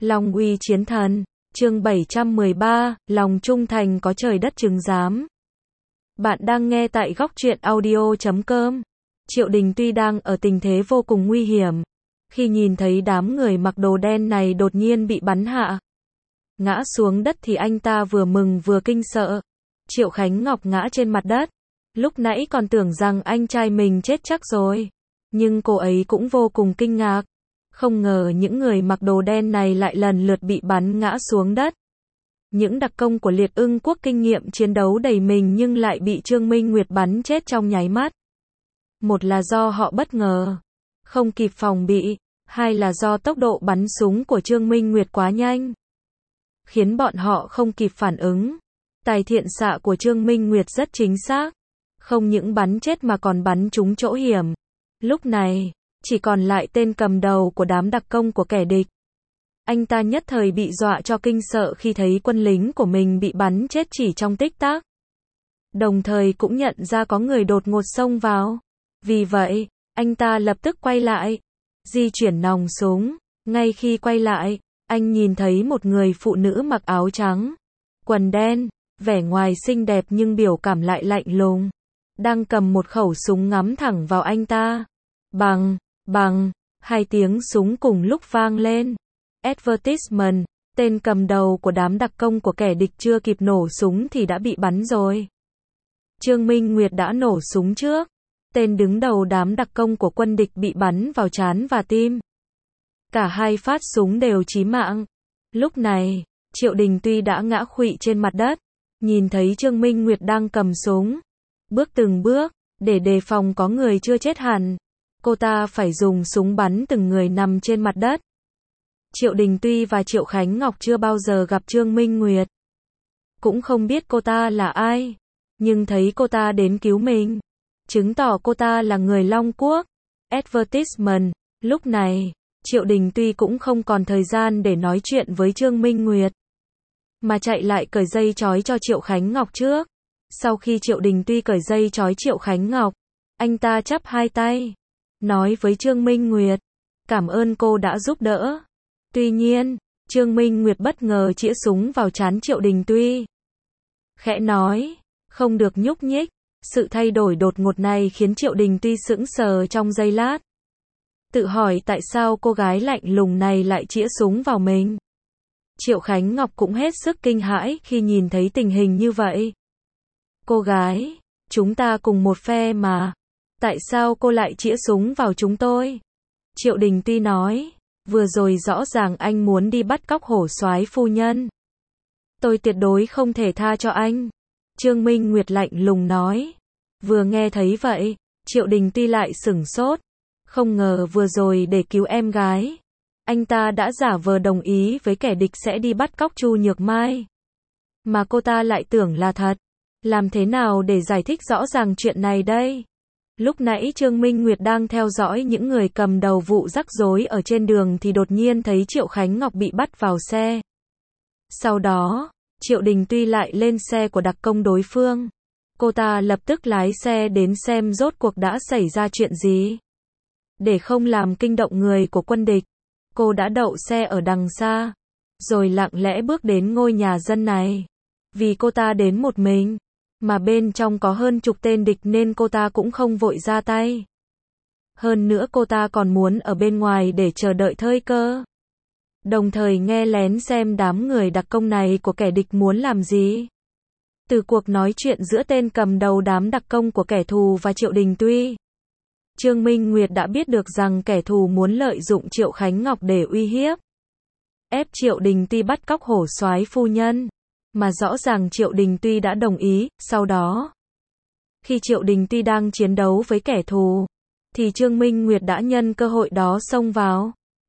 Long uy chiến thần, chương 713, lòng trung thành có trời đất chứng giám. Bạn đang nghe tại góc truyện audio.com. Triệu Đình tuy đang ở tình thế vô cùng nguy hiểm. Khi nhìn thấy đám người mặc đồ đen này đột nhiên bị bắn hạ, ngã xuống đất thì anh ta vừa mừng vừa kinh sợ. Triệu Khánh Ngọc ngã trên mặt đất. Lúc nãy còn tưởng rằng anh trai mình chết chắc rồi. Nhưng cô ấy cũng vô cùng kinh ngạc. Không ngờ những người mặc đồ đen này lại lần lượt bị bắn ngã xuống đất. Những đặc công của Liệt Ưng Quốc kinh nghiệm chiến đấu đầy mình nhưng lại bị Trương Minh Nguyệt bắn chết trong nháy mắt. Một là do họ bất ngờ, không kịp phòng bị, hai là do tốc độ bắn súng của Trương Minh Nguyệt quá nhanh, khiến bọn họ không kịp phản ứng. Tài thiện xạ của Trương Minh Nguyệt rất chính xác, không những bắn chết mà còn bắn trúng chỗ hiểm. Lúc này, chỉ còn lại tên cầm đầu của đám đặc công của kẻ địch. Anh ta nhất thời bị dọa cho kinh sợ khi thấy quân lính của mình bị bắn chết chỉ trong tích tắc. Đồng thời cũng nhận ra có người đột ngột xông vào. Vì vậy, anh ta lập tức quay lại, di chuyển nòng súng. Ngay khi quay lại, anh nhìn thấy một người phụ nữ mặc áo trắng, quần đen, vẻ ngoài xinh đẹp nhưng biểu cảm lại lạnh lùng, đang cầm một khẩu súng ngắm thẳng vào anh ta. Bằng, hai tiếng súng cùng lúc vang lên. Advertisement, tên cầm đầu của đám đặc công của kẻ địch chưa kịp nổ súng thì đã bị bắn rồi. Trương Minh Nguyệt đã nổ súng trước. Tên đứng đầu đám đặc công của quân địch bị bắn vào trán và tim. Cả hai phát súng đều chí mạng. Lúc này, Triệu Đình tuy đã ngã khuỵu trên mặt đất. Nhìn thấy Trương Minh Nguyệt đang cầm súng. Bước từng bước, để đề phòng có người chưa chết hẳn. Cô ta phải dùng súng bắn từng người nằm trên mặt đất. Triệu Đình Tuy và Triệu Khánh Ngọc chưa bao giờ gặp Trương Minh Nguyệt. Cũng không biết cô ta là ai. Nhưng thấy cô ta đến cứu mình, chứng tỏ cô ta là người Long Quốc. Advertisement. Lúc này, Triệu Đình Tuy cũng không còn thời gian để nói chuyện với Trương Minh Nguyệt, mà chạy lại cởi dây trói cho Triệu Khánh Ngọc trước. Sau khi Triệu Đình Tuy cởi dây trói Triệu Khánh Ngọc, anh ta chắp hai tay, nói với Trương Minh Nguyệt, cảm ơn cô đã giúp đỡ. Tuy nhiên, Trương Minh Nguyệt bất ngờ chĩa súng vào trán Triệu Đình Tuy. Khẽ nói, không được nhúc nhích. Sự thay đổi đột ngột này khiến Triệu Đình Tuy sững sờ trong giây lát. Tự hỏi tại sao cô gái lạnh lùng này lại chĩa súng vào mình. Triệu Khánh Ngọc cũng hết sức kinh hãi khi nhìn thấy tình hình như vậy. Cô gái, chúng ta cùng một phe mà. Tại sao cô lại chĩa súng vào chúng tôi? Triệu Đình Tuy nói, vừa rồi rõ ràng anh muốn đi bắt cóc Hổ Soái phu nhân. Tôi tuyệt đối không thể tha cho anh. Trương Minh Nguyệt lạnh lùng nói. Vừa nghe thấy vậy, Triệu Đình Tuy lại sửng sốt. Không ngờ vừa rồi để cứu em gái, anh ta đã giả vờ đồng ý với kẻ địch sẽ đi bắt cóc Chu Nhược Mai. Mà cô ta lại tưởng là thật. Làm thế nào để giải thích rõ ràng chuyện này đây? Lúc nãy Trương Minh Nguyệt đang theo dõi những người cầm đầu vụ rắc rối ở trên đường thì đột nhiên thấy Triệu Khánh Ngọc bị bắt vào xe. Sau đó, Triệu Đình Tuy lại lên xe của đặc công đối phương. Cô ta lập tức lái xe đến xem rốt cuộc đã xảy ra chuyện gì. Để không làm kinh động người của quân địch, cô đã đậu xe ở đằng xa, rồi lặng lẽ bước đến ngôi nhà dân này. Vì cô ta đến một mình, mà bên trong có hơn chục tên địch nên cô ta cũng không vội ra tay. Hơn nữa cô ta còn muốn ở bên ngoài để chờ đợi thời cơ, đồng thời nghe lén xem đám người đặc công này của kẻ địch muốn làm gì. Từ cuộc nói chuyện giữa tên cầm đầu đám đặc công của kẻ thù và Triệu Đình Tuy, Trương Minh Nguyệt đã biết được rằng kẻ thù muốn lợi dụng Triệu Khánh Ngọc để uy hiếp, ép Triệu Đình Tuy bắt cóc Hổ Soái phu nhân. Mà rõ ràng Triệu Đình Tuy đã đồng ý. Sau đó, khi Triệu Đình Tuy đang chiến đấu với kẻ thù, thì Trương Minh Nguyệt đã nhân cơ hội đó xông vào,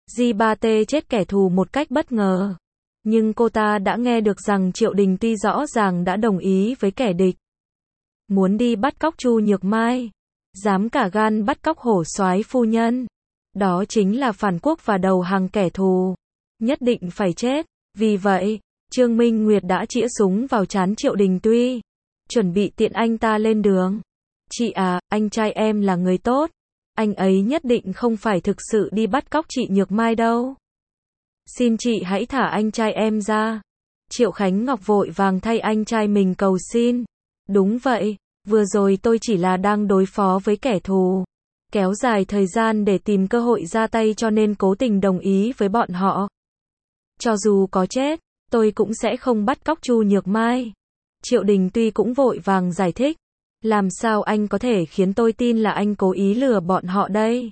G3T chết kẻ thù một cách bất ngờ. Nhưng cô ta đã nghe được rằng Triệu Đình Tuy rõ ràng đã đồng ý với kẻ địch, muốn đi bắt cóc Chu Nhược Mai, dám cả gan bắt cóc Hổ Soái phu nhân. Đó chính là phản quốc và đầu hàng kẻ thù, nhất định phải chết. Vì vậy, Trương Minh Nguyệt đã chĩa súng vào trán Triệu Đình Tuy, chuẩn bị tiện anh ta lên đường. Chị à, anh trai em là người tốt. Anh ấy nhất định không phải thực sự đi bắt cóc chị Nhược Mai đâu. Xin chị hãy thả anh trai em ra. Triệu Khánh Ngọc vội vàng thay anh trai mình cầu xin. Đúng vậy, vừa rồi tôi chỉ là đang đối phó với kẻ thù. Kéo dài thời gian để tìm cơ hội ra tay cho nên cố tình đồng ý với bọn họ. Cho dù có chết, tôi cũng sẽ không bắt cóc Chu Nhược Mai. Triệu Đình Tuy cũng vội vàng giải thích. Làm sao anh có thể khiến tôi tin là anh cố ý lừa bọn họ đây?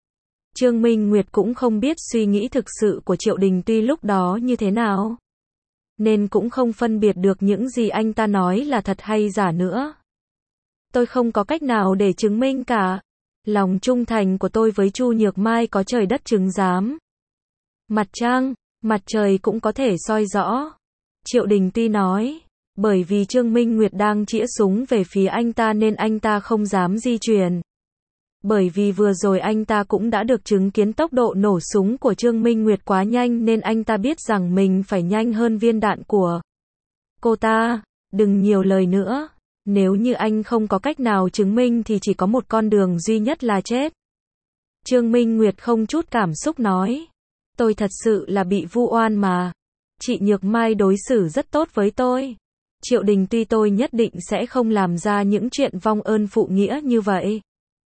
Trương Minh Nguyệt cũng không biết suy nghĩ thực sự của Triệu Đình Tuy lúc đó như thế nào. Nên cũng không phân biệt được những gì anh ta nói là thật hay giả nữa. Tôi không có cách nào để chứng minh cả. Lòng trung thành của tôi với Chu Nhược Mai có trời đất chứng giám. Mặt trăng, mặt trời cũng có thể soi rõ. Triệu Đình Tuy nói. Bởi vì Trương Minh Nguyệt đang chĩa súng về phía anh ta nên anh ta không dám di chuyển. Bởi vì vừa rồi anh ta cũng đã được chứng kiến tốc độ nổ súng của Trương Minh Nguyệt quá nhanh nên anh ta biết rằng mình phải nhanh hơn viên đạn của cô ta. Đừng nhiều lời nữa. Nếu như anh không có cách nào chứng minh thì chỉ có một con đường duy nhất là chết. Trương Minh Nguyệt không chút cảm xúc nói. Tôi thật sự là bị vu oan mà. Chị Nhược Mai đối xử rất tốt với tôi. Triệu Đình Tuy tôi nhất định sẽ không làm ra những chuyện vong ơn phụ nghĩa như vậy.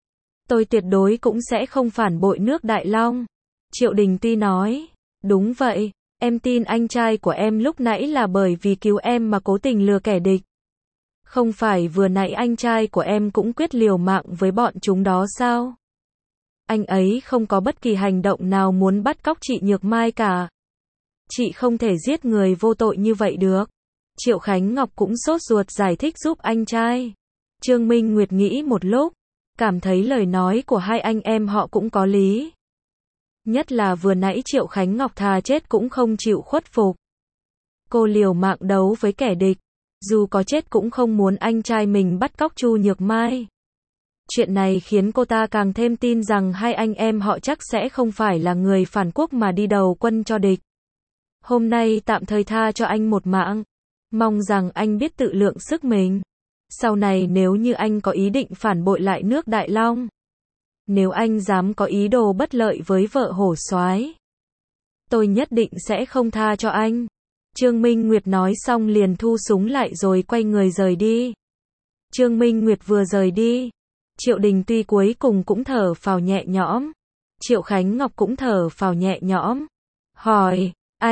Tôi tuyệt đối cũng sẽ không phản bội nước Đại Long. Triệu Đình Tuy nói. Đúng vậy, em tin anh trai của em lúc nãy là bởi vì cứu em mà cố tình lừa kẻ địch. Không phải vừa nãy anh trai của em cũng quyết liều mạng với bọn chúng đó sao? Anh ấy không có bất kỳ hành động nào muốn bắt cóc chị Nhược Mai cả. Chị không thể giết người vô tội như vậy được. Triệu Khánh Ngọc cũng sốt ruột giải thích giúp anh trai. Trương Minh Nguyệt nghĩ một lúc, cảm thấy lời nói của hai anh em họ cũng có lý. Nhất là vừa nãy Triệu Khánh Ngọc thà chết cũng không chịu khuất phục. Cô liều mạng đấu với kẻ địch, dù có chết cũng không muốn anh trai mình bắt cóc Chu Nhược Mai. Chuyện này khiến cô ta càng thêm tin rằng hai anh em họ chắc sẽ không phải là người phản quốc mà đi đầu quân cho địch. Hôm nay tạm thời tha cho anh một mạng. Mong rằng anh biết tự lượng sức mình. Sau này nếu như anh có ý định phản bội lại nước Đại Long, nếu anh dám có ý đồ bất lợi với vợ hổ soái, tôi nhất định sẽ không tha cho anh. Trương Minh Nguyệt nói xong liền thu súng lại rồi quay người rời đi. Trương Minh Nguyệt vừa rời đi, Triệu Đình Tuy cuối cùng cũng thở phào nhẹ nhõm. Triệu Khánh Ngọc cũng thở phào nhẹ nhõm. Hỏi,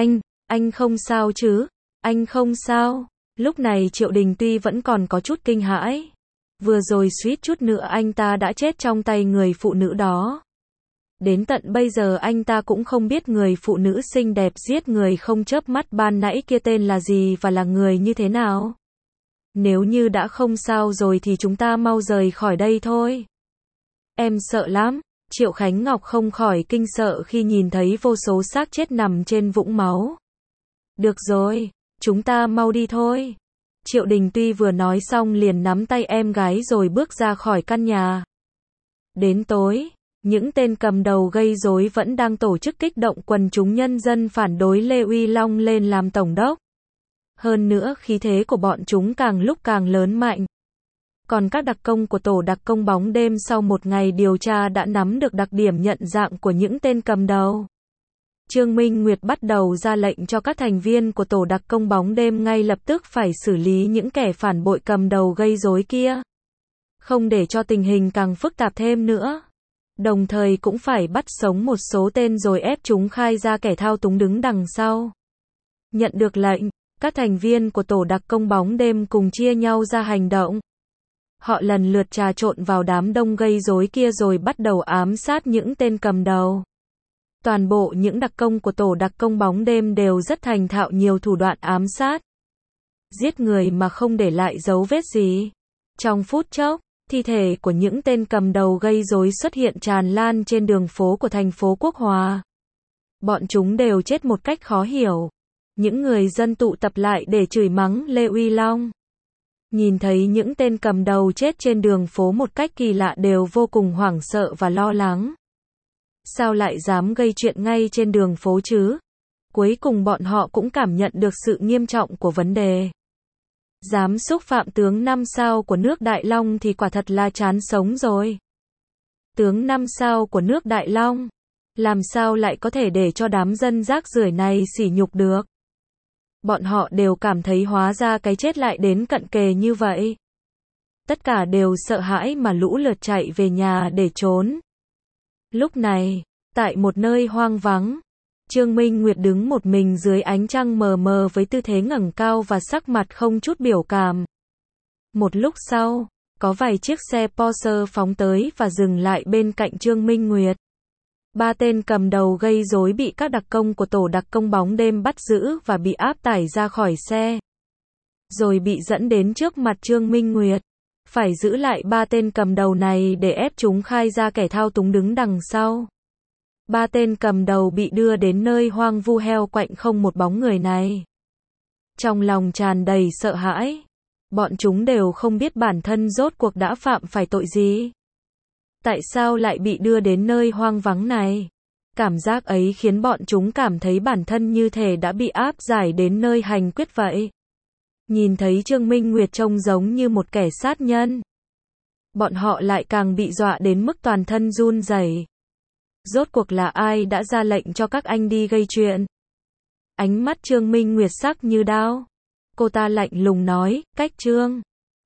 anh không sao chứ? Anh không sao. Lúc này Triệu Đình Tuy vẫn còn có chút kinh hãi. Vừa rồi suýt chút nữa anh ta đã chết trong tay người phụ nữ đó. Đến tận bây giờ anh ta cũng không biết người phụ nữ xinh đẹp giết người không chớp mắt ban nãy kia tên là gì và là người như thế nào. Nếu như đã không sao rồi thì chúng ta mau rời khỏi đây thôi. Em sợ lắm. Triệu Khánh Ngọc không khỏi kinh sợ khi nhìn thấy vô số xác chết nằm trên vũng máu. Được rồi, chúng ta mau đi thôi. Triệu Đình Tuy vừa nói xong liền nắm tay em gái rồi bước ra khỏi căn nhà. Đến tối, những tên cầm đầu gây rối vẫn đang tổ chức kích động quần chúng nhân dân phản đối Lê Uy Long lên làm tổng đốc. Hơn nữa khí thế của bọn chúng càng lúc càng lớn mạnh. Còn các đặc công của tổ đặc công bóng đêm sau một ngày điều tra đã nắm được đặc điểm nhận dạng của những tên cầm đầu. Trương Minh Nguyệt bắt đầu ra lệnh cho các thành viên của tổ đặc công bóng đêm ngay lập tức phải xử lý những kẻ phản bội cầm đầu gây rối kia. Không để cho tình hình càng phức tạp thêm nữa. Đồng thời cũng phải bắt sống một số tên rồi ép chúng khai ra kẻ thao túng đứng đằng sau. Nhận được lệnh, các thành viên của tổ đặc công bóng đêm cùng chia nhau ra hành động. Họ lần lượt trà trộn vào đám đông gây rối kia rồi bắt đầu ám sát những tên cầm đầu. Toàn bộ những đặc công của tổ đặc công bóng đêm đều rất thành thạo nhiều thủ đoạn ám sát. Giết người mà không để lại dấu vết gì. Trong phút chốc, thi thể của những tên cầm đầu gây rối xuất hiện tràn lan trên đường phố của thành phố Quốc Hòa. Bọn chúng đều chết một cách khó hiểu. Những người dân tụ tập lại để chửi mắng Lê Uy Long. Nhìn thấy những tên cầm đầu chết trên đường phố một cách kỳ lạ đều vô cùng hoảng sợ và lo lắng. Sao lại dám gây chuyện ngay trên đường phố chứ? Cuối cùng bọn họ cũng cảm nhận được sự nghiêm trọng của vấn đề. Dám xúc phạm tướng 5 sao của nước Đại Long thì quả thật là chán sống rồi. Tướng 5 sao của nước Đại Long Làm sao lại có thể để cho đám dân rác rưởi này sỉ nhục được? Bọn họ đều cảm thấy hóa ra cái chết lại đến cận kề như vậy. Tất cả đều sợ hãi mà lũ lượt chạy về nhà để trốn. Lúc này, tại một nơi hoang vắng, Trương Minh Nguyệt đứng một mình dưới ánh trăng mờ mờ với tư thế ngẩng cao và sắc mặt không chút biểu cảm. Một lúc sau, có vài chiếc xe Porsche phóng tới và dừng lại bên cạnh Trương Minh Nguyệt. 3 tên cầm đầu gây rối bị các đặc công của tổ đặc công bóng đêm bắt giữ và bị áp tải ra khỏi xe. Rồi bị dẫn đến trước mặt Trương Minh Nguyệt. Phải giữ lại 3 tên cầm đầu này để ép chúng khai ra kẻ thao túng đứng đằng sau. 3 tên cầm đầu bị đưa đến nơi hoang vu heo quạnh không một bóng người này. Trong lòng tràn đầy sợ hãi. Bọn chúng đều không biết bản thân rốt cuộc đã phạm phải tội gì. Tại sao lại bị đưa đến nơi hoang vắng này? Cảm giác ấy khiến bọn chúng cảm thấy bản thân như thể đã bị áp giải đến nơi hành quyết vậy. Nhìn thấy Trương Minh Nguyệt trông giống như một kẻ sát nhân. Bọn họ lại càng bị dọa đến mức toàn thân run rẩy. Rốt cuộc là ai đã ra lệnh cho các anh đi gây chuyện? Ánh mắt Trương Minh Nguyệt sắc như đao. Cô ta lạnh lùng nói, cách Trương